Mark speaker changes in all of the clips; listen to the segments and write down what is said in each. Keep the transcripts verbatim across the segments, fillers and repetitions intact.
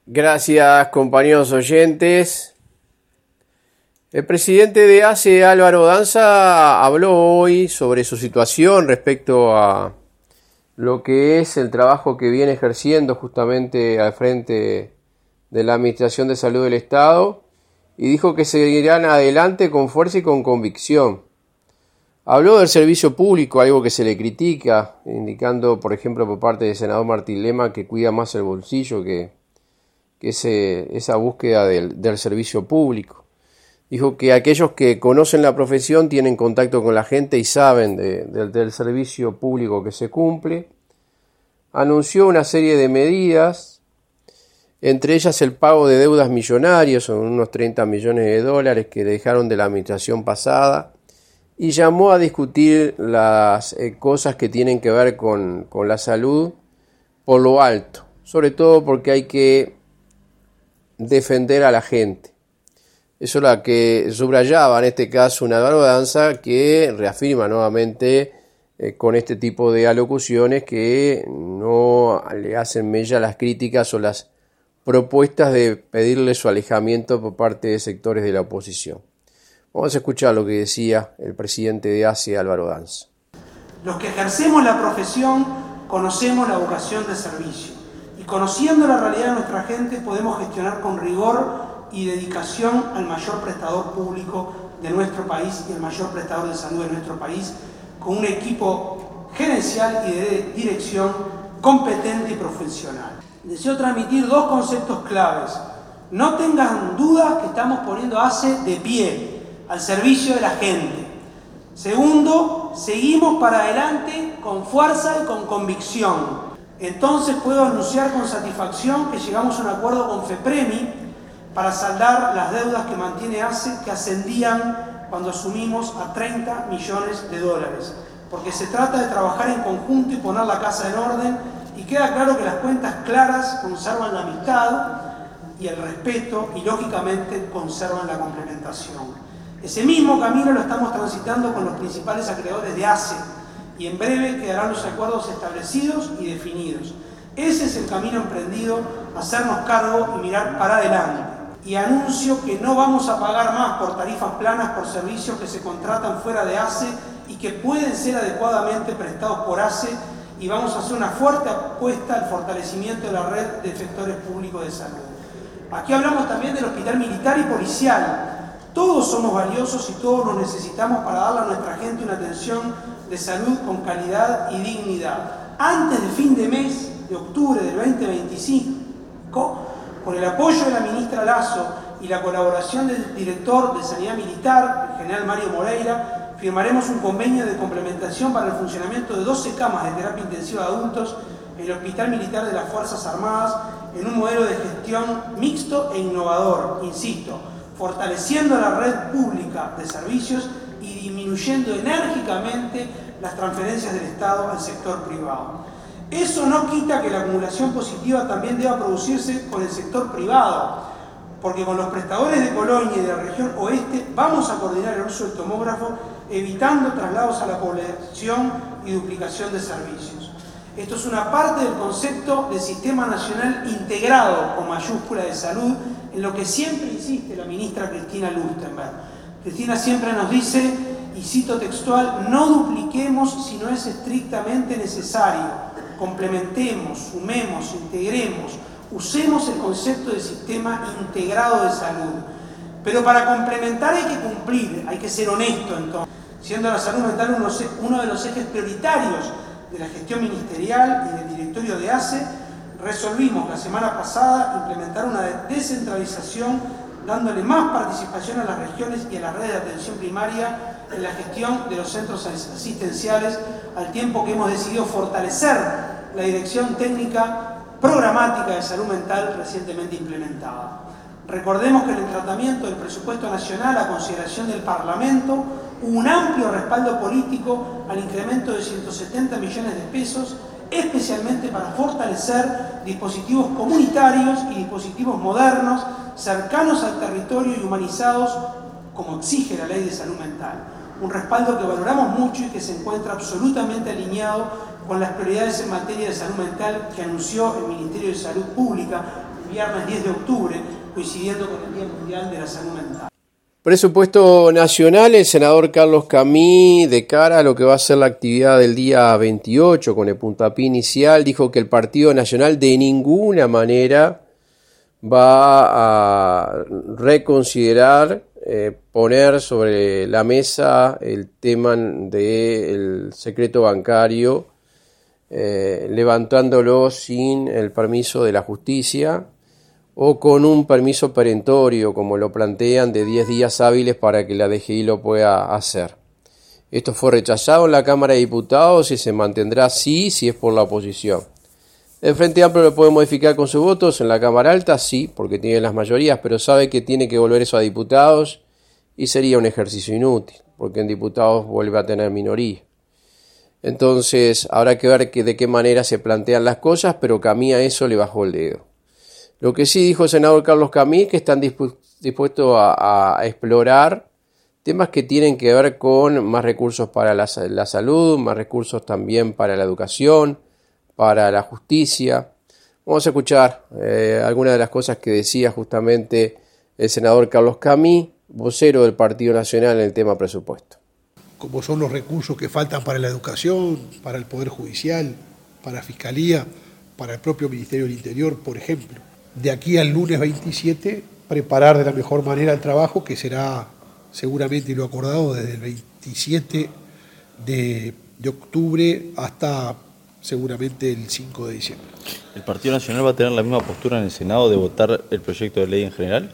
Speaker 1: Gracias, compañeros oyentes. El presidente de A C E, Álvaro Danza, habló hoy sobre su situación respecto a lo que es el trabajo que viene ejerciendo justamente al frente de la Administración de Salud del Estado y dijo que seguirán adelante con fuerza y con convicción. Habló del servicio público, algo que se le critica, indicando, por ejemplo, por parte del senador Martín Lema, que cuida más el bolsillo que, que ese, esa búsqueda del, del servicio público. Dijo que aquellos que conocen la profesión tienen contacto con la gente y saben de, de, del servicio público que se cumple. Anunció una serie de medidas, entre ellas el pago de deudas millonarias, son unos treinta millones de dólares que dejaron de la administración pasada, y llamó a discutir las eh, cosas que tienen que ver con, con la salud por lo alto, sobre todo porque hay que defender a la gente. Eso es lo que subrayaba en este caso una Álvaro Danza, que reafirma nuevamente eh, con este tipo de alocuciones que no le hacen mella las críticas o las propuestas de pedirle su alejamiento por parte de sectores de la oposición. Vamos a escuchar lo que decía el presidente de A C E, Álvaro Danza.
Speaker 2: Los que ejercemos la profesión conocemos la vocación de servicio y conociendo la realidad de nuestra gente podemos gestionar con rigor y dedicación al mayor prestador público de nuestro país y el mayor prestador de salud de nuestro país, con un equipo gerencial y de dirección competente y profesional. Deseo transmitir dos conceptos claves. No tengan dudas que estamos poniendo A C E de pie, al servicio de la gente. Segundo, seguimos para adelante con fuerza y con convicción. Entonces puedo anunciar con satisfacción que llegamos a un acuerdo con FEPREMI para saldar las deudas que mantiene A C E, que ascendían cuando asumimos a treinta millones de dólares. Porque se trata de trabajar en conjunto y poner la casa en orden, y queda claro que las cuentas claras conservan la amistad y el respeto y lógicamente conservan la complementación. Ese mismo camino lo estamos transitando con los principales acreedores de A C E y en breve quedarán los acuerdos establecidos y definidos. Ese es el camino emprendido, hacernos cargo y mirar para adelante. Y anuncio que no vamos a pagar más por tarifas planas por servicios que se contratan fuera de A C E y que pueden ser adecuadamente prestados por A C E, y vamos a hacer una fuerte apuesta al fortalecimiento de la red de efectores públicos de salud. Aquí hablamos también del hospital militar y policial. Todos somos valiosos y todos nos necesitamos para darle a nuestra gente una atención de salud con calidad y dignidad. Antes de fin de mes de octubre del veinte veinticinco, con el apoyo de la ministra Lasso y la colaboración del director de Sanidad Militar, el general Mario Moreira, firmaremos un convenio de complementación para el funcionamiento de doce camas de terapia intensiva de adultos en el Hospital Militar de las Fuerzas Armadas en un modelo de gestión mixto e innovador, insisto, fortaleciendo la red pública de servicios y disminuyendo enérgicamente las transferencias del Estado al sector privado. Eso no quita que la acumulación positiva también deba producirse con el sector privado, porque con los prestadores de Colonia y de la región oeste vamos a coordinar el uso del tomógrafo, evitando traslados a la población y duplicación de servicios. Esto es una parte del concepto de Sistema Nacional Integrado, con mayúscula, de salud, en lo que siempre insiste la ministra Cristina Lustenberg. Cristina siempre nos dice, y cito textual, no dupliquemos si no es estrictamente necesario, complementemos, sumemos, integremos, usemos el concepto de sistema integrado de salud. Pero para complementar hay que cumplir, hay que ser honesto entonces, siendo la salud mental uno, uno de los ejes prioritarios de la gestión ministerial y del directorio de A C E, resolvimos la semana pasada implementar una descentralización dándole más participación a las regiones y a las redes de atención primaria en la gestión de los centros asistenciales, al tiempo que hemos decidido fortalecer la dirección técnica programática de salud mental recientemente implementada. Recordemos que en el tratamiento del presupuesto nacional a consideración del Parlamento hubo un amplio respaldo político al incremento de ciento setenta millones de pesos, especialmente para fortalecer dispositivos comunitarios y dispositivos modernos, cercanos al territorio y humanizados, como exige la Ley de Salud Mental. Un respaldo que valoramos mucho y que se encuentra absolutamente alineado con las prioridades en materia de salud mental que anunció el Ministerio de Salud Pública, viernes diez de octubre, coincidiendo con el Día Mundial de la Salud Mental.
Speaker 1: Presupuesto nacional, el senador Carlos Camí, de cara a lo que va a ser la actividad del día veintiocho con el puntapié inicial, dijo que el Partido Nacional de ninguna manera va a reconsiderar eh, poner sobre la mesa el tema del secreto bancario, eh, levantándolo sin el permiso de la justicia o con un permiso perentorio, como lo plantean, de diez días hábiles para que la D G I lo pueda hacer. Esto fue rechazado en la Cámara de Diputados y se mantendrá así si es por la oposición. El Frente Amplio lo puede modificar con sus votos, en la Cámara Alta sí, porque tiene las mayorías, pero sabe que tiene que volver eso a diputados y sería un ejercicio inútil, porque en diputados vuelve a tener minoría. Entonces habrá que ver que, de qué manera se plantean las cosas, pero Camí a eso le bajó el dedo. Lo que sí dijo el senador Carlos Camí, que están dispu- dispuestos a, a explorar temas que tienen que ver con más recursos para la, la salud, más recursos también para la educación, para la justicia. Vamos a escuchar eh, algunas de las cosas que decía justamente el senador Carlos Camí, vocero del Partido Nacional en el tema presupuesto.
Speaker 3: Como son los recursos que faltan para la educación, para el Poder Judicial, para la Fiscalía, para el propio Ministerio del Interior, por ejemplo. De aquí al lunes veintisiete, preparar de la mejor manera el trabajo, que será seguramente lo acordado desde el veintisiete de, de octubre hasta seguramente el cinco de diciembre.
Speaker 4: ¿El Partido Nacional va a tener la misma postura en el Senado de votar el proyecto de ley en general?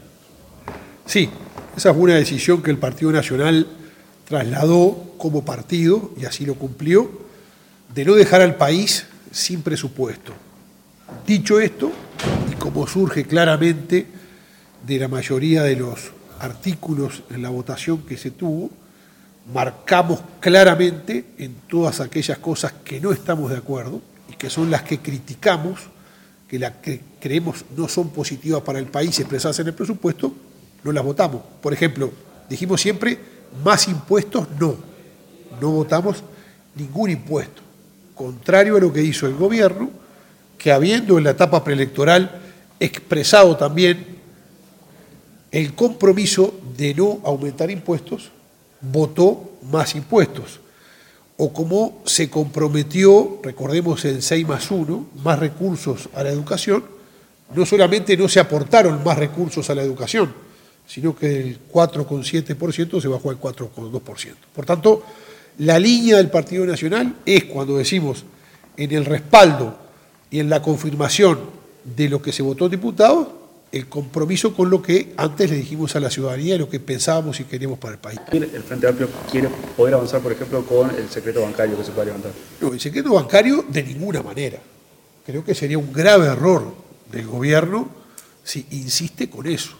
Speaker 3: Sí, esa fue una decisión que el Partido Nacional trasladó como partido, y así lo cumplió, de no dejar al país sin presupuesto. Dicho esto, y como surge claramente de la mayoría de los artículos en la votación que se tuvo, marcamos claramente en todas aquellas cosas que no estamos de acuerdo y que son las que criticamos, que las que creemos no son positivas para el país expresadas en el presupuesto, no las votamos. Por ejemplo, dijimos siempre, más impuestos no, no votamos ningún impuesto, contrario a lo que hizo el gobierno, que habiendo en la etapa preelectoral expresado también el compromiso de no aumentar impuestos, votó más impuestos. O como se comprometió, recordemos el seis más uno, más recursos a la educación, no solamente no se aportaron más recursos a la educación, sino que del cuatro coma siete por ciento se bajó al cuatro coma dos por ciento. Por tanto, la línea del Partido Nacional es, cuando decimos en el respaldo y en la confirmación de lo que se votó en diputados, el compromiso con lo que antes le dijimos a la ciudadanía y lo que pensábamos y queríamos para el país.
Speaker 5: ¿El Frente Amplio quiere poder avanzar, por ejemplo, con el secreto bancario que se pueda levantar?
Speaker 3: No, el secreto bancario de ninguna manera. Creo que sería un grave error del gobierno si insiste con eso.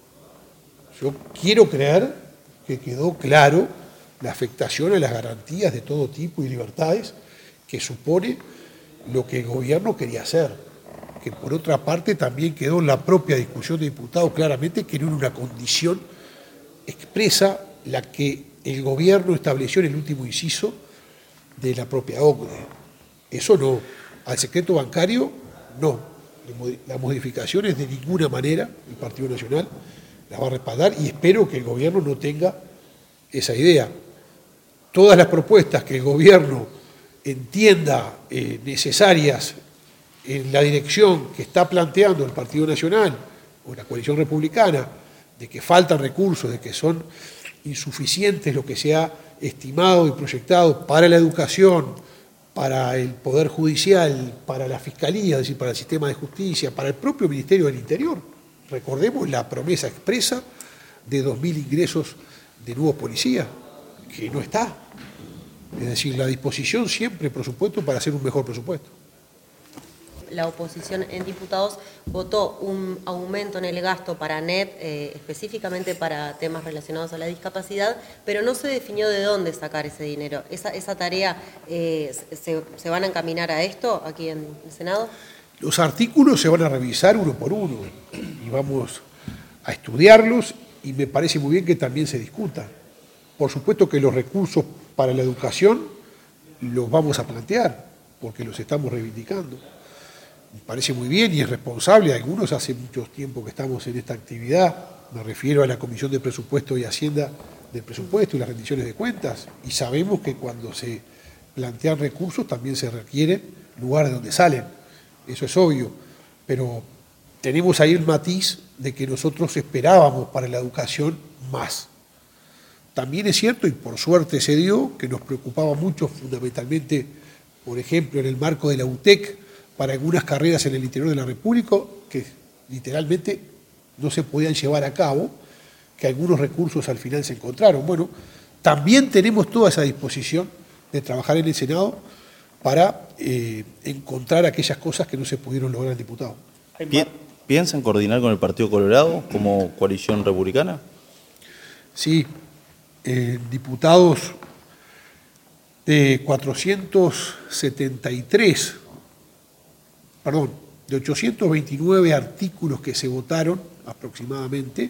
Speaker 3: Yo quiero creer que quedó claro la afectación a las garantías de todo tipo y libertades que supone lo que el gobierno quería hacer, que por otra parte también quedó en la propia discusión de diputados claramente que no era una condición expresa la que el gobierno estableció en el último inciso de la propia O C DE. Eso no, al secreto bancario no, las modificaciones de ninguna manera el Partido Nacional las va a respaldar y espero que el gobierno no tenga esa idea. Todas las propuestas que el gobierno entienda eh, necesarias en la dirección que está planteando el Partido Nacional o la coalición republicana, de que faltan recursos, de que son insuficientes lo que se ha estimado y proyectado para la educación, para el Poder Judicial, para la Fiscalía, es decir, para el sistema de justicia, para el propio Ministerio del Interior. Recordemos la promesa expresa de dos mil ingresos de nuevos policías, que no está. Es decir, la disposición siempre, por supuesto, para hacer un mejor presupuesto.
Speaker 6: La oposición en diputados votó un aumento en el gasto para N E T, eh, específicamente para temas relacionados a la discapacidad, pero no se definió de dónde sacar ese dinero. ¿Esa, esa tarea eh, se, se van a encaminar a esto aquí en el Senado?
Speaker 3: Los artículos se van a revisar uno por uno y vamos a estudiarlos y me parece muy bien que también se discutan. Por supuesto que los recursos para la educación los vamos a plantear porque los estamos reivindicando. me parece muy bien y es responsable. Algunos hace mucho tiempo que estamos en esta actividad, me refiero a la Comisión de Presupuesto y Hacienda del Presupuesto y las rendiciones de cuentas, y sabemos que cuando se plantean recursos también se requieren lugares donde salen, eso es obvio, pero tenemos ahí el matiz de que nosotros esperábamos para la educación más. También es cierto, y por suerte se dio, que nos preocupaba mucho fundamentalmente, por ejemplo, en el marco de la U T E C, para algunas carreras en el interior de la República, que literalmente no se podían llevar a cabo, que algunos recursos al final se encontraron. Bueno, también tenemos toda esa disposición de trabajar en el Senado para eh, encontrar aquellas cosas que no se pudieron lograr en diputado.
Speaker 4: ¿Piensan coordinar con el Partido Colorado como coalición republicana?
Speaker 3: Sí, eh, diputados de cuatrocientos setenta y tres, perdón, de ochocientos veintinueve artículos que se votaron aproximadamente,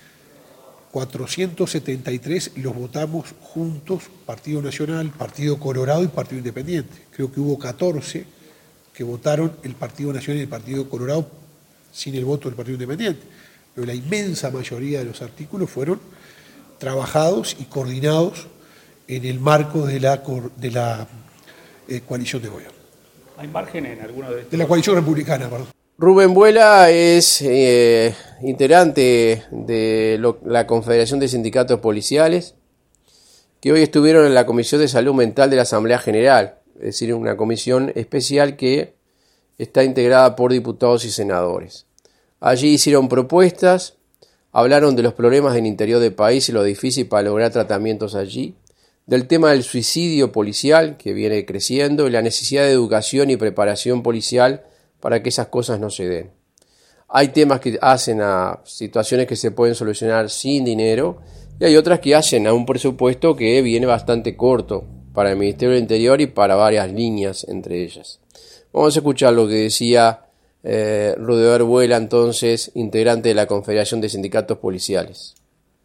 Speaker 3: cuatrocientos setenta y tres los votamos juntos, Partido Nacional, Partido Colorado y Partido Independiente. Creo que hubo catorce que votaron el Partido Nacional y el Partido Colorado sin el voto del Partido Independiente. Pero la inmensa mayoría de los artículos fueron trabajados y coordinados en el marco de la, de la eh, coalición de gobierno.
Speaker 5: ¿Hay margen en alguno de estos?
Speaker 3: De la coalición republicana, perdón.
Speaker 1: Rubén Vuela es eh, integrante de lo, la Confederación de Sindicatos Policiales, que hoy estuvieron en la Comisión de Salud Mental de la Asamblea General, es decir, una comisión especial que está integrada por diputados y senadores. Allí hicieron propuestas, hablaron de los problemas del interior del país y lo difícil para lograr tratamientos allí, del tema del suicidio policial, que viene creciendo, y la necesidad de educación y preparación policial para que esas cosas no se den. Hay temas que hacen a situaciones que se pueden solucionar sin dinero, y hay otras que hacen a un presupuesto que viene bastante corto para el Ministerio del Interior y para varias líneas entre ellas. Vamos a escuchar lo que decía eh, Rubén Vuela, entonces integrante de la Confederación de Sindicatos Policiales.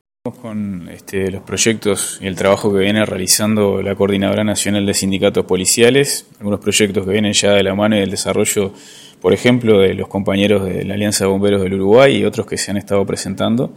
Speaker 7: Con este, los proyectos y el trabajo que viene realizando la Coordinadora Nacional de Sindicatos Policiales, algunos proyectos que vienen ya de la mano del desarrollo, por ejemplo, de los compañeros de la Alianza de Bomberos del Uruguay y otros que se han estado presentando.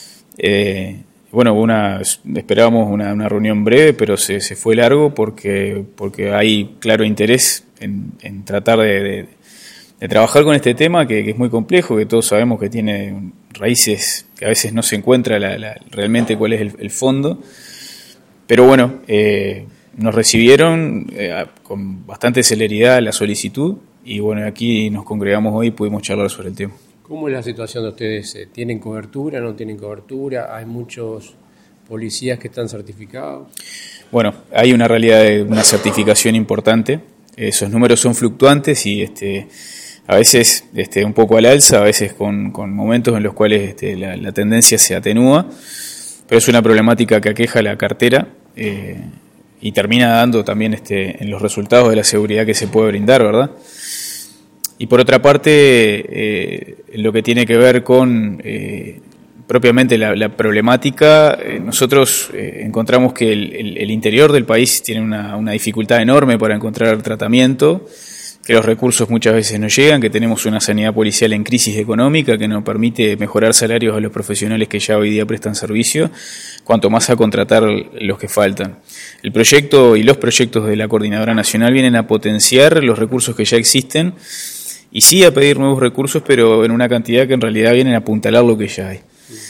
Speaker 7: Eh, bueno, una, esperábamos una, una reunión breve, pero se, se fue largo porque, porque hay claro interés en, en tratar de, de, de trabajar con este tema que, que es muy complejo, que todos sabemos que tiene raíces que a veces no se encuentra la, la, realmente cuál es el, el fondo, pero bueno, eh, nos recibieron eh, con bastante celeridad la solicitud y bueno, aquí nos congregamos hoy y pudimos charlar sobre el tema.
Speaker 1: ¿Cómo es la situación de ustedes? ¿Tienen cobertura, no tienen cobertura? ¿Hay muchos policías que están certificados?
Speaker 7: Bueno, hay una realidad de una certificación importante, esos números son fluctuantes y este a veces este, un poco al alza, a veces con, con momentos en los cuales este, la, la tendencia se atenúa, pero es una problemática que aqueja la cartera eh, y termina dando también este, en los resultados de la seguridad que se puede brindar, ¿verdad? Y por otra parte, eh, lo que tiene que ver con eh, propiamente la, la problemática, eh, nosotros eh, encontramos que el, el, el interior del país tiene una, una dificultad enorme para encontrar tratamiento, que los recursos muchas veces no llegan, que tenemos una sanidad policial en crisis económica que no permite mejorar salarios a los profesionales que ya hoy día prestan servicio, cuanto más a contratar los que faltan. El proyecto y los proyectos de la Coordinadora Nacional vienen a potenciar los recursos que ya existen y sí a pedir nuevos recursos, pero en una cantidad que en realidad vienen a apuntalar lo que ya hay.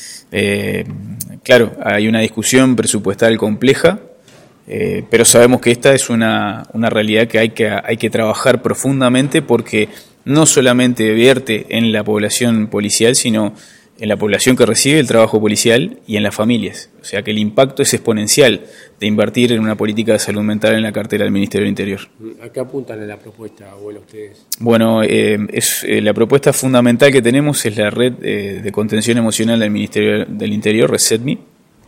Speaker 7: Eh, claro, hay una discusión presupuestal compleja, Eh, pero sabemos que esta es una, una realidad que hay, que hay que trabajar profundamente porque no solamente vierte en la población policial, sino en la población que recibe el trabajo policial y en las familias. O sea que el impacto es exponencial de invertir en una política de salud mental en la cartera del Ministerio del Interior.
Speaker 1: ¿A qué apuntan en la propuesta, abuelo, ustedes?
Speaker 7: Bueno, eh, es, eh, la propuesta fundamental que tenemos es la red eh, de contención emocional del Ministerio del Interior, RESETMI.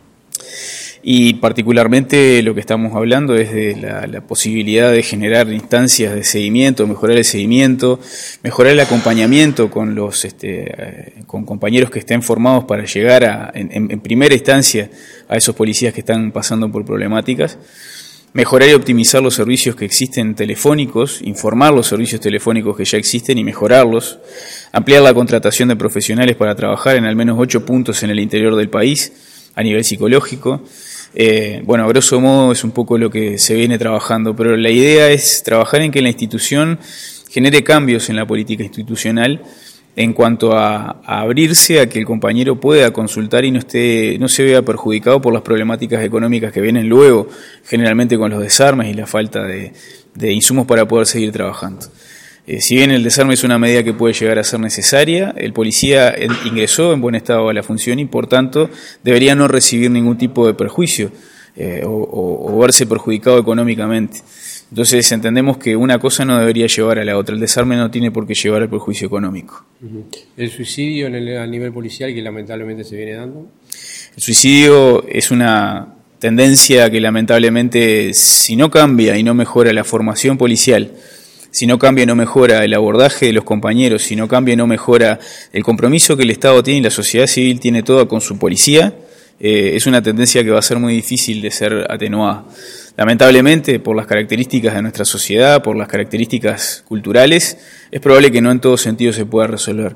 Speaker 7: Y particularmente lo que estamos hablando es de la, la posibilidad de generar instancias de seguimiento, mejorar el seguimiento, mejorar el acompañamiento con los este, con compañeros que estén formados para llegar a, en, en primera instancia a esos policías que están pasando por problemáticas. mejorar y optimizar los servicios que existen telefónicos, informar los servicios telefónicos que ya existen y mejorarlos, ampliar la contratación de profesionales para trabajar en al menos ocho puntos en el interior del país a nivel psicológico. Eh, bueno, a grosso modo es un poco lo que se viene trabajando, pero la idea es trabajar en que la institución genere cambios en la política institucional en cuanto a, a abrirse a que el compañero pueda consultar y no esté, no se vea perjudicado por las problemáticas económicas que vienen luego, generalmente con los desarmes y la falta de, de insumos para poder seguir trabajando. Eh, si bien el desarme es una medida que puede llegar a ser necesaria, el policía ingresó en buen estado a la función y por tanto debería no recibir ningún tipo de perjuicio eh, o, o, o verse perjudicado económicamente. Entonces entendemos que una cosa no debería llevar a la otra. El desarme no tiene por qué llevar al perjuicio económico.
Speaker 1: ¿El suicidio en el, a nivel policial que lamentablemente se viene dando?
Speaker 7: El suicidio es una tendencia que lamentablemente, si no cambia y no mejora la formación policial, si no cambia y no mejora el abordaje de los compañeros, si no cambia y no mejora el compromiso que el Estado tiene y la sociedad civil tiene toda con su policía, eh, es una tendencia que va a ser muy difícil de ser atenuada. Lamentablemente, por las características de nuestra sociedad, por las características culturales, es probable que no en todo sentido se pueda resolver.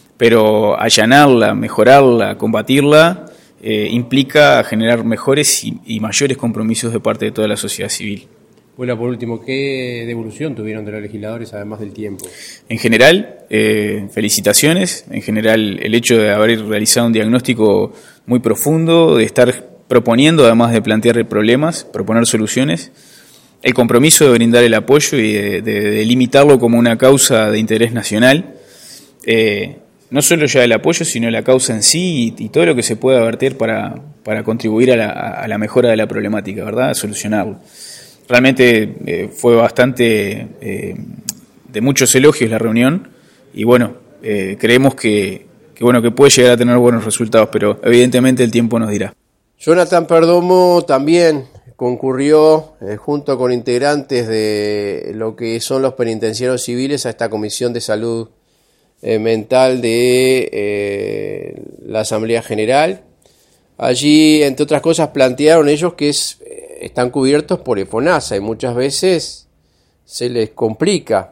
Speaker 7: Pero allanarla, mejorarla, combatirla, eh, implica generar mejores y, y mayores compromisos de parte de toda la sociedad civil.
Speaker 1: Bueno, por último, ¿qué devolución tuvieron de los legisladores además del tiempo?
Speaker 7: En general, eh, felicitaciones. En general, el hecho de haber realizado un diagnóstico muy profundo, de estar proponiendo, además de plantear problemas, proponer soluciones, el compromiso de brindar el apoyo y de, de, de limitarlo como una causa de interés nacional, eh, no solo ya el apoyo, sino la causa en sí y, y todo lo que se pueda verter para, para contribuir a la, a la mejora de la problemática, ¿verdad?, a solucionarlo. Realmente eh, fue bastante eh, de muchos elogios la reunión y bueno, eh, creemos que, que, bueno, que puede llegar a tener buenos resultados, pero evidentemente el tiempo nos dirá.
Speaker 1: Jonathan Perdomo también concurrió eh, junto con integrantes de lo que son los penitenciarios civiles a esta Comisión de Salud eh, Mental de eh, la Asamblea General. Allí, entre otras cosas, plantearon ellos que es, eh, están cubiertos por FONASA y muchas veces se les complica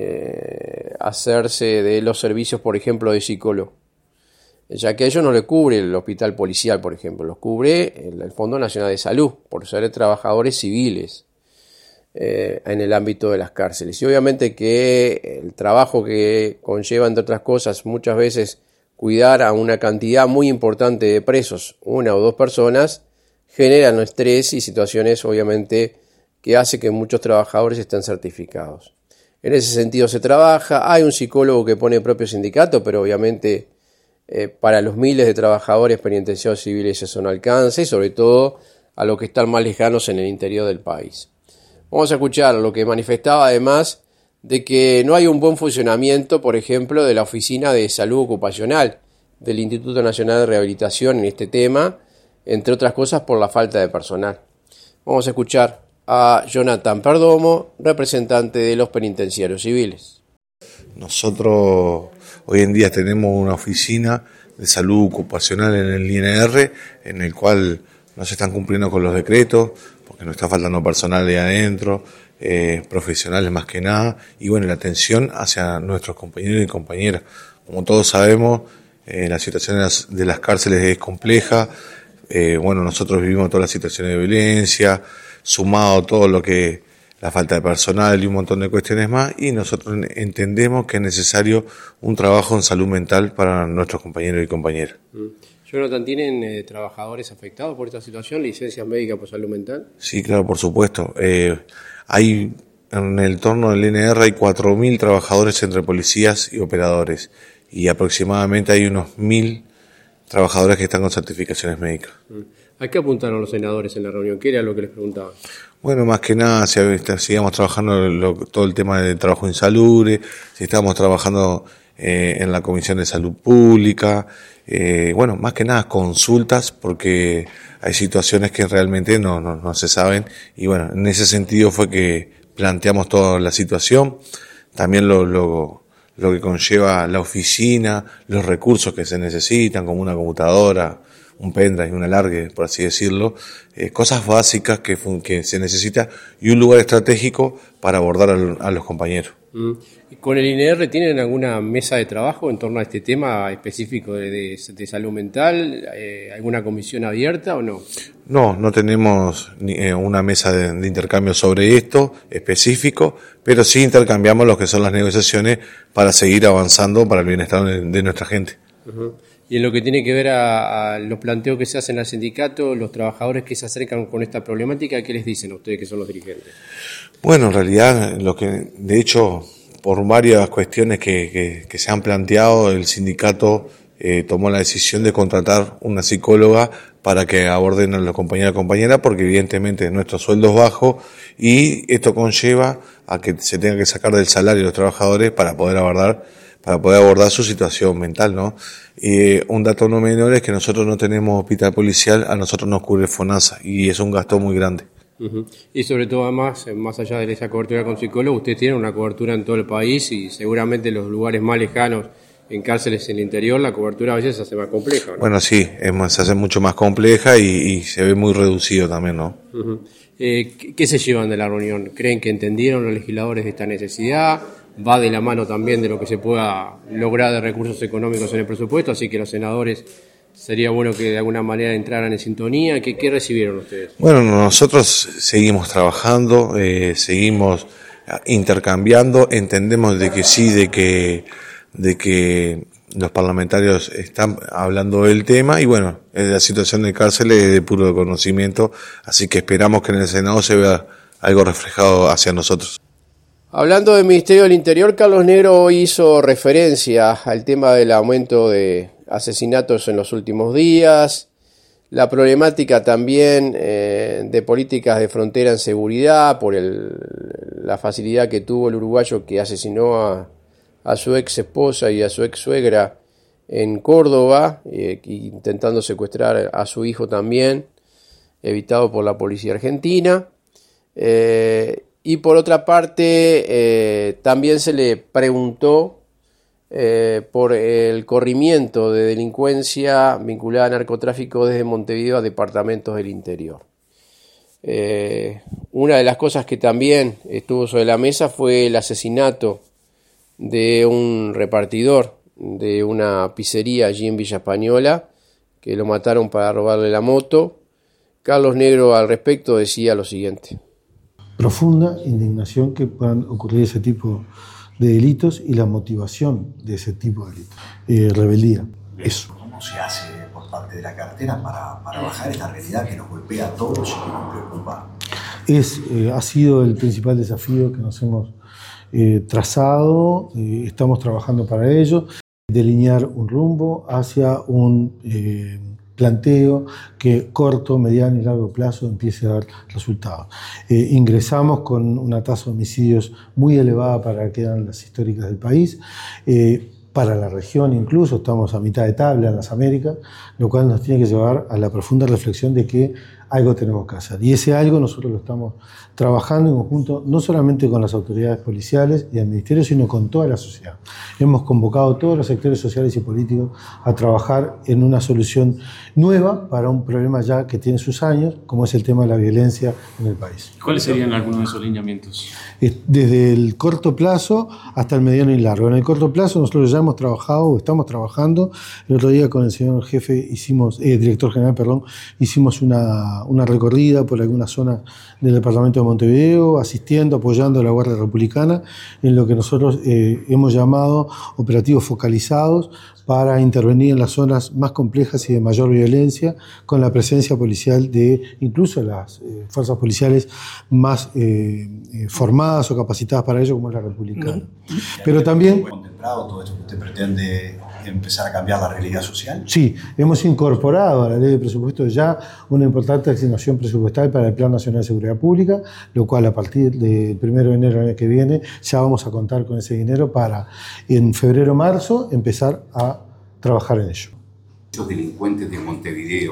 Speaker 1: eh, hacerse de los servicios, por ejemplo, de psicólogo, ya que a ellos no le cubre el hospital policial, por ejemplo, los cubre el, el Fondo Nacional de Salud, por ser trabajadores civiles eh, en el ámbito de las cárceles. Y obviamente que el trabajo que conlleva, entre otras cosas, muchas veces cuidar a una cantidad muy importante de presos, una o dos personas, generan estrés y situaciones, obviamente, que hace que muchos trabajadores estén certificados. En ese sentido se trabaja, hay un psicólogo que pone propio sindicato, pero obviamente Eh, para los miles de trabajadores penitenciarios civiles eso no alcanza y sobre todo a los que están más lejanos en el interior del país. Vamos a escuchar lo que manifestaba además de que no hay un buen funcionamiento, por ejemplo, de la Oficina de Salud Ocupacional del Instituto Nacional de Rehabilitación en este tema, entre otras cosas por la falta de personal. Vamos a escuchar a Jonathan Perdomo, representante de los penitenciarios civiles.
Speaker 8: Nosotros hoy en día tenemos una oficina de salud ocupacional en el I N R, en el cual no se están cumpliendo con los decretos, porque nos está faltando personal de adentro, eh, profesionales más que nada, y bueno, la atención hacia nuestros compañeros y compañeras. Como todos sabemos, eh, la situación de las, de las cárceles es compleja, eh, bueno, nosotros vivimos todas las situaciones de violencia, sumado todo lo que la falta de personal y un montón de cuestiones más, y nosotros entendemos que es necesario un trabajo en salud mental para nuestros compañeros y compañeras.
Speaker 1: Jonathan, ¿tienen eh, trabajadores afectados por esta situación, licencias médicas por salud mental?
Speaker 8: Sí, claro, por supuesto. Eh, hay en el entorno del I N R hay cuatro mil trabajadores entre policías y operadores, y aproximadamente hay unos mil trabajadores que están con certificaciones médicas.
Speaker 1: ¿A qué apuntaron los senadores en la reunión? ¿Qué era lo que les preguntaban?
Speaker 8: Bueno, más que nada, si sigamos trabajando lo, todo el tema del trabajo insalubre, si estamos trabajando eh, en la Comisión de Salud Pública, eh, bueno, más que nada consultas, porque hay situaciones que realmente no, no, no se saben, y bueno, en ese sentido fue que planteamos toda la situación. También lo, lo, lo que conlleva la oficina, los recursos que se necesitan, como una computadora, un pendrive, un alargue, por así decirlo, eh, cosas básicas que, que se necesita y un lugar estratégico para abordar a, a los compañeros.
Speaker 1: Mm. ¿Con el I N E R tienen alguna mesa de trabajo en torno a este tema específico de, de, de salud mental? Eh, ¿Alguna comisión abierta o no?
Speaker 8: No, no tenemos ni, eh, una mesa de, de intercambio sobre esto específico, pero sí intercambiamos lo que son las negociaciones para seguir avanzando para el bienestar de, de nuestra gente.
Speaker 1: Uh-huh. Y en lo que tiene que ver a, a los planteos que se hacen al sindicato, los trabajadores que se acercan con esta problemática, ¿qué les dicen a ustedes que son los dirigentes?
Speaker 8: Bueno, en realidad, lo que de hecho, por varias cuestiones que, que, que se han planteado, el sindicato eh, tomó la decisión de contratar una psicóloga para que aborden a los compañeros y compañeras, porque evidentemente nuestro sueldo es bajo y esto conlleva a que se tenga que sacar del salario de los trabajadores para poder abordar para poder abordar su situación mental, ¿no? Y un dato no menor es que nosotros no tenemos hospital policial, a nosotros nos cubre FONASA y es un gasto muy grande.
Speaker 1: Uh-huh. Y sobre todo, además, más allá de esa cobertura con psicólogo, ustedes tienen una cobertura en todo el país y seguramente en los lugares más lejanos, en cárceles en el interior, la cobertura a veces se hace más compleja, ¿no?
Speaker 8: Bueno, sí, es más, se hace mucho más compleja y, y se ve muy reducido también, ¿no?
Speaker 1: Uh-huh. Eh, ¿qué, ¿Qué se llevan de la reunión? ¿Creen que entendieron los legisladores de esta necesidad? Va de la mano también de lo que se pueda lograr de recursos económicos en el presupuesto, así que los senadores sería bueno que de alguna manera entraran en sintonía. ¿Qué, qué recibieron ustedes?
Speaker 8: Bueno, nosotros seguimos trabajando, eh, seguimos intercambiando, entendemos de que sí, de que, de que los parlamentarios están hablando del tema y bueno, la situación de cárcel es de puro conocimiento, así que esperamos que en el Senado se vea algo reflejado hacia nosotros.
Speaker 1: Hablando del Ministerio del Interior, Carlos Negro hoy hizo referencia al tema del aumento de asesinatos en los últimos días, la problemática también eh, de políticas de frontera en seguridad por el, la facilidad que tuvo el uruguayo que asesinó a, a su ex esposa y a su ex suegra en Córdoba, eh, intentando secuestrar a su hijo también, evitado por la policía argentina. Eh, Y por otra parte, eh, también se le preguntó eh, por el corrimiento de delincuencia vinculada a narcotráfico desde Montevideo a departamentos del interior. Eh, una de las cosas que también estuvo sobre la mesa fue el asesinato de un repartidor de una pizzería allí en Villa Española, que lo mataron para robarle la moto. Carlos Negro al respecto decía lo siguiente.
Speaker 9: Profunda indignación que puedan ocurrir ese tipo de delitos y la motivación de ese tipo de delitos. Eh, rebeldía. Eso.
Speaker 10: ¿Cómo se hace por parte de la cartera para, para bajar esta realidad que nos golpea a todos y que nos preocupa?
Speaker 9: Es, eh, ha sido el principal desafío que nos hemos eh, trazado, eh, estamos trabajando para ello, delinear un rumbo hacia un eh, planteo que corto, mediano y largo plazo empiece a dar resultados. Eh, ingresamos con una tasa de homicidios muy elevada para que eran las históricas del país, eh, para la región incluso, estamos a mitad de tabla en las Américas, lo cual nos tiene que llevar a la profunda reflexión de que algo tenemos que hacer. Y ese algo nosotros lo estamos trabajando en conjunto, no solamente con las autoridades policiales y el Ministerio, sino con toda la sociedad. Hemos convocado a todos los sectores sociales y políticos a trabajar en una solución nueva para un problema ya que tiene sus años, como es el tema de la violencia en el país.
Speaker 11: ¿Cuáles serían algunos de esos lineamientos?
Speaker 9: Desde el corto plazo hasta el mediano y largo. En el corto plazo nosotros ya hemos trabajado, estamos trabajando. El otro día con el señor jefe, hicimos, eh, director general, perdón, hicimos una, una recorrida por alguna zona del departamento de Montevideo, asistiendo, apoyando a la Guardia Republicana en lo que nosotros eh, hemos llamado operativos focalizados para intervenir en las zonas más complejas y de mayor violencia, con la presencia policial de incluso las eh, fuerzas policiales más eh, eh, formadas o capacitadas para ello, como es la Republicana. Pero también...
Speaker 10: ¿Contemplado todo esto que usted pretende empezar a cambiar la realidad social?
Speaker 9: Sí, hemos incorporado a la ley de presupuesto ya una importante asignación presupuestal para el Plan Nacional de Seguridad Pública, lo cual a partir del primero de enero del año que viene ya vamos a contar con ese dinero para en febrero o marzo empezar a trabajar en ello.
Speaker 12: Los delincuentes de Montevideo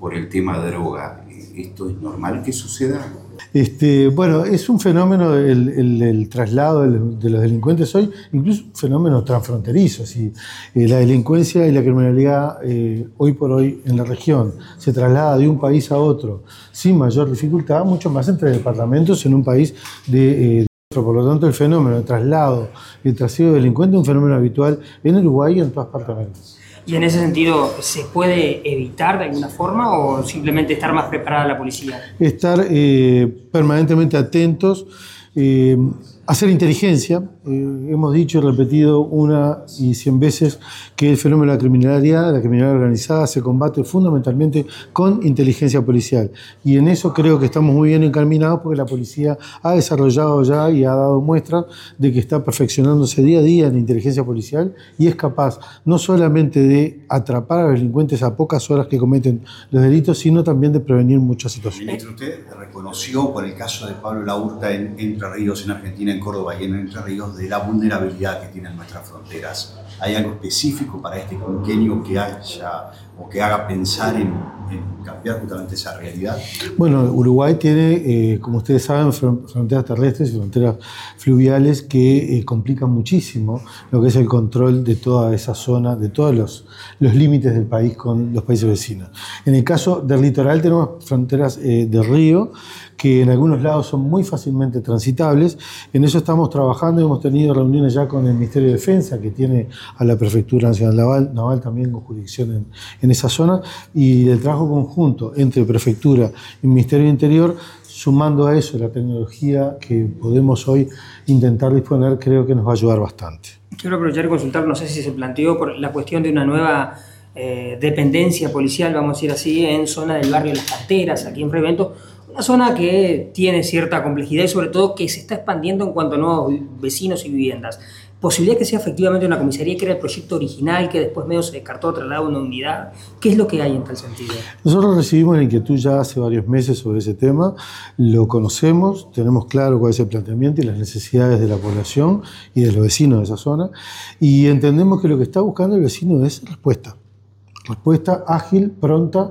Speaker 12: por el tema de droga. ¿Esto es normal que suceda?
Speaker 9: Este, bueno, es un fenómeno el, el, el traslado de los delincuentes hoy, incluso un fenómeno transfronterizo. Si eh, la delincuencia y la criminalidad eh, hoy por hoy en la región se traslada de un país a otro sin mayor dificultad, mucho más entre departamentos en un país de, eh, de otro. Por lo tanto, el fenómeno de traslado y el trasiego de delincuentes es un fenómeno habitual en Uruguay y en todas partes del mundo.
Speaker 13: Y en ese sentido, ¿se puede evitar de alguna forma o simplemente estar más preparada la policía? Estar eh, permanentemente atentos, eh, hacer inteligencia. Eh, hemos dicho y repetido una y cien veces que el fenómeno de la criminalidad, la criminalidad organizada, se combate fundamentalmente con inteligencia policial. Y en eso creo que estamos muy bien encaminados porque la policía ha desarrollado ya y ha dado muestras de que está perfeccionándose día a día en inteligencia policial y es capaz no solamente de atrapar a los delincuentes a pocas horas que cometen los delitos, sino también de prevenir muchas situaciones.
Speaker 10: Ministro, usted reconoció por el caso de Pablo Laurta en Entre Ríos, en Argentina, en Córdoba y en Entre Ríos, de la vulnerabilidad que tienen nuestras fronteras. ¿Hay algo específico para este quinquenio que haya o que haga pensar en, en cambiar justamente esa realidad?
Speaker 9: Bueno, Uruguay tiene, eh, como ustedes saben, fronteras terrestres y fronteras fluviales que eh, complican muchísimo lo que es el control de toda esa zona, de todos los, los límites del país con los países vecinos. En el caso del litoral tenemos fronteras eh, de río, que en algunos lados son muy fácilmente transitables. En eso estamos trabajando y hemos tenido reuniones ya con el Ministerio de Defensa, que tiene a la Prefectura Nacional Naval, Naval también con jurisdicción en, en esa zona, y el trabajo conjunto entre Prefectura y Ministerio del Interior, sumando a eso la tecnología que podemos hoy intentar disponer, creo que nos va a ayudar bastante. Quiero aprovechar y consultar, no sé si se planteó por la cuestión de una nueva eh, dependencia policial, vamos a decir así, en zona del barrio Las Canteras, aquí en Frevento. Una zona que tiene cierta complejidad y sobre todo que se está expandiendo en cuanto a nuevos vecinos y viviendas. ¿Posibilidad que sea efectivamente una comisaría que era el proyecto original, que después medio se descartó trasladado a una unidad? ¿Qué es lo que hay en tal sentido? Nosotros recibimos la inquietud ya hace varios meses sobre ese tema, lo conocemos, tenemos claro cuál es el planteamiento y las necesidades de la población y de los vecinos de esa zona, y entendemos que lo que está buscando el vecino es respuesta. Respuesta ágil, pronta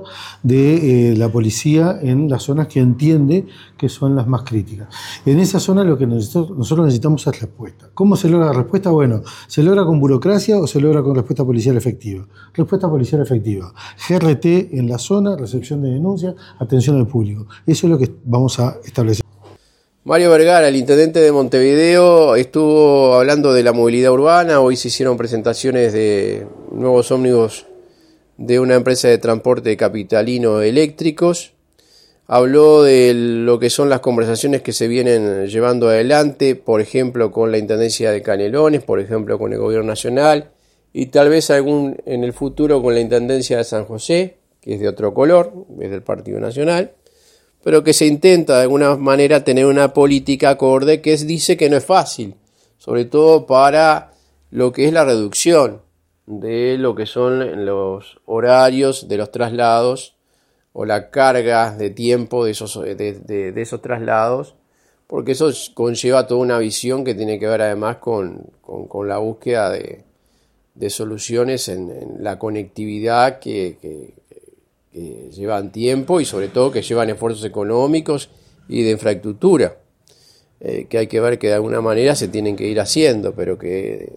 Speaker 9: de eh, la policía en las zonas que entiende que son las más críticas. En esa zona lo que nosotros, nosotros necesitamos es respuesta. ¿Cómo se logra la respuesta? Bueno, ¿se logra con burocracia o se logra con respuesta policial efectiva? Respuesta policial efectiva. G R T en la zona, recepción de denuncias, atención al público. Eso es lo que vamos a establecer.
Speaker 1: Mario Vergara, el intendente de Montevideo, estuvo hablando de la movilidad urbana. Hoy se hicieron presentaciones de nuevos ómnibus de una empresa de transporte capitalino eléctricos. Habló de lo que son las conversaciones que se vienen llevando adelante, por ejemplo con la Intendencia de Canelones, por ejemplo con el Gobierno Nacional y tal vez algún en el futuro con la Intendencia de San José, que es de otro color, es del Partido Nacional, pero que se intenta de alguna manera tener una política acorde que es, dice que no es fácil, sobre todo para lo que es la reducción de lo que son los horarios de los traslados o la carga de tiempo de esos, de, de, de esos traslados, porque eso conlleva toda una visión que tiene que ver además con, con, con la búsqueda de, de soluciones en, en la conectividad que, que, que llevan tiempo y sobre todo que llevan esfuerzos económicos y de infraestructura, eh, que hay que ver que de alguna manera se tienen que ir haciendo, pero que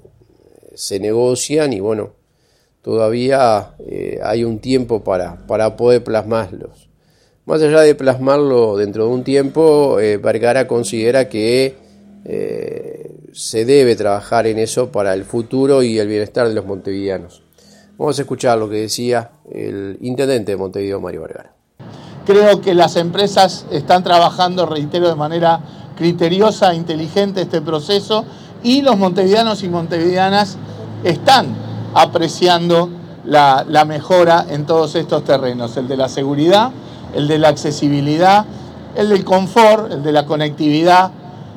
Speaker 1: se negocian y bueno, todavía eh, hay un tiempo para, para poder plasmarlos. Más allá de plasmarlo dentro de un tiempo, eh, Vergara considera que eh, se debe trabajar en eso para el futuro y el bienestar de los montevideanos. Vamos a escuchar lo que decía el intendente de Montevideo, Mario Vergara.
Speaker 14: Creo que las empresas están trabajando, reitero, de manera criteriosa e inteligente este proceso y los montevideanos y montevideanas están apreciando la, la mejora en todos estos terrenos, el de la seguridad, el de la accesibilidad, el del confort, el de la conectividad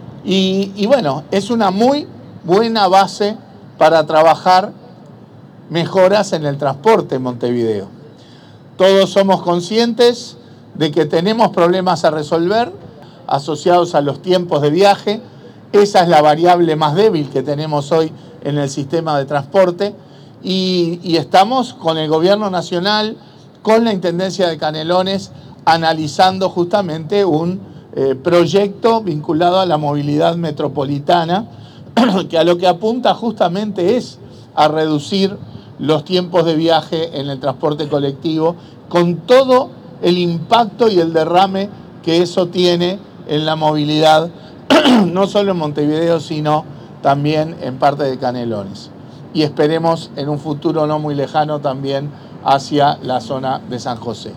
Speaker 14: y, y bueno, es una muy buena base para trabajar mejoras en el transporte en Montevideo. Todos somos conscientes de que tenemos problemas a resolver asociados a los tiempos de viaje. Esa es la variable más débil que tenemos hoy en el sistema de transporte y, y estamos con el Gobierno Nacional con la Intendencia de Canelones, analizando justamente un eh, proyecto vinculado a la movilidad metropolitana, que a lo que apunta justamente es a reducir los tiempos de viaje en el transporte colectivo, con todo el impacto y el derrame que eso tiene en la movilidad, no solo en Montevideo, sino también en parte de Canelones. Y esperemos en un futuro no muy lejano también hacia la zona de San José.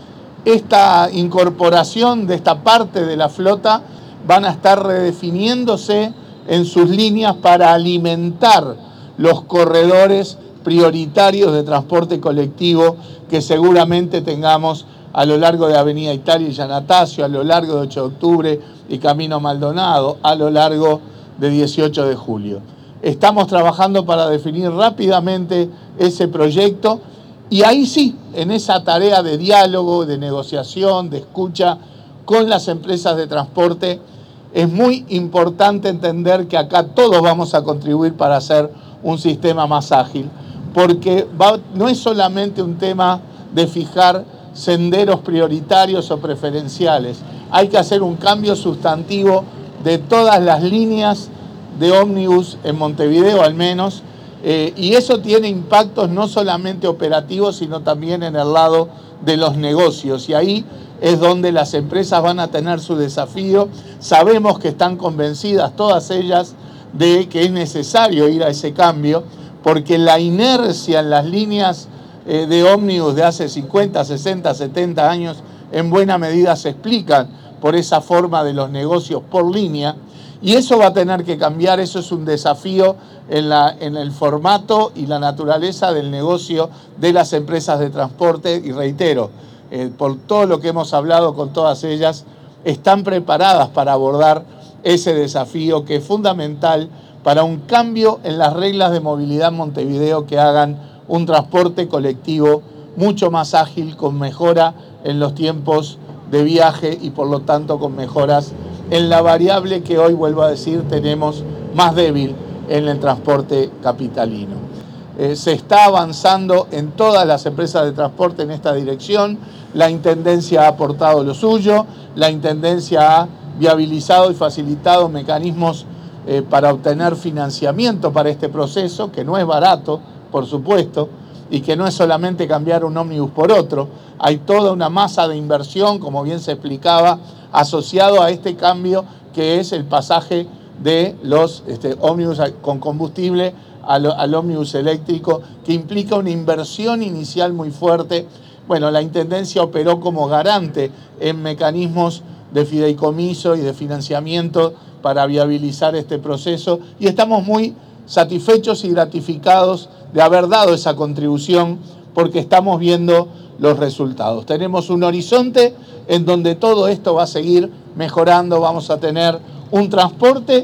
Speaker 14: Esta incorporación de esta parte de la flota van a estar redefiniéndose en sus líneas para alimentar los corredores prioritarios de transporte colectivo que seguramente tengamos a lo largo de Avenida Italia y Yanatacio, a lo largo de ocho de octubre y Camino Maldonado, a lo largo de dieciocho de julio. Estamos trabajando para definir rápidamente ese proyecto y ahí sí, en esa tarea de diálogo, de negociación, de escucha con las empresas de transporte, es muy importante entender que acá todos vamos a contribuir para hacer un sistema más ágil, porque va, no es solamente un tema de fijar senderos prioritarios o preferenciales, hay que hacer un cambio sustantivo de todas las líneas de ómnibus en Montevideo al menos, eh, y eso tiene impactos no solamente operativos, sino también en el lado de los negocios, y ahí es donde las empresas van a tener su desafío. Sabemos que están convencidas todas ellas de que es necesario ir a ese cambio, porque la inercia en las líneas eh, de ómnibus de hace cincuenta, sesenta, setenta años en buena medida se explican por esa forma de los negocios por línea, y eso va a tener que cambiar. Eso es un desafío en, la, en el formato y la naturaleza del negocio de las empresas de transporte, y reitero, eh, por todo lo que hemos hablado con todas ellas, están preparadas para abordar ese desafío que es fundamental para un cambio en las reglas de movilidad en Montevideo que hagan un transporte colectivo mucho más ágil, con mejora en los tiempos de viaje y por lo tanto con mejoras en la variable que hoy, vuelvo a decir, tenemos más débil en el transporte capitalino. Eh, se está avanzando en todas las empresas de transporte en esta dirección. La Intendencia ha aportado lo suyo, la Intendencia ha viabilizado y facilitado mecanismos eh, para obtener financiamiento para este proceso, que no es barato, por supuesto, y que no es solamente cambiar un ómnibus por otro. Hay toda una masa de inversión, como bien se explicaba, asociado a este cambio, que es el pasaje de los este, ómnibus con combustible al, al ómnibus eléctrico, que implica una inversión inicial muy fuerte. Bueno, la Intendencia operó como garante en mecanismos de fideicomiso y de financiamiento para viabilizar este proceso, y estamos muy satisfechos y gratificados de haber dado esa contribución, porque estamos viendo los resultados. Tenemos un horizonte en donde todo esto va a seguir mejorando. Vamos a tener un transporte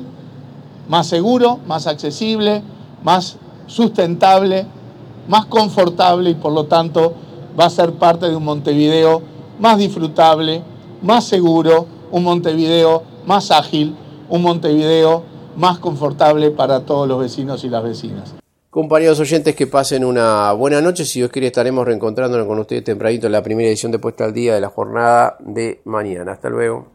Speaker 14: más seguro, más accesible, más sustentable, más confortable, y por lo tanto va a ser parte de un Montevideo más disfrutable, más seguro, un Montevideo más ágil, un Montevideo más confortable para todos los vecinos y las vecinas.
Speaker 1: Compañeros oyentes, que pasen una buena noche. Si Dios quiere, estaremos reencontrándonos con ustedes tempranito en la primera edición de Puesta al Día de la jornada de mañana. Hasta luego.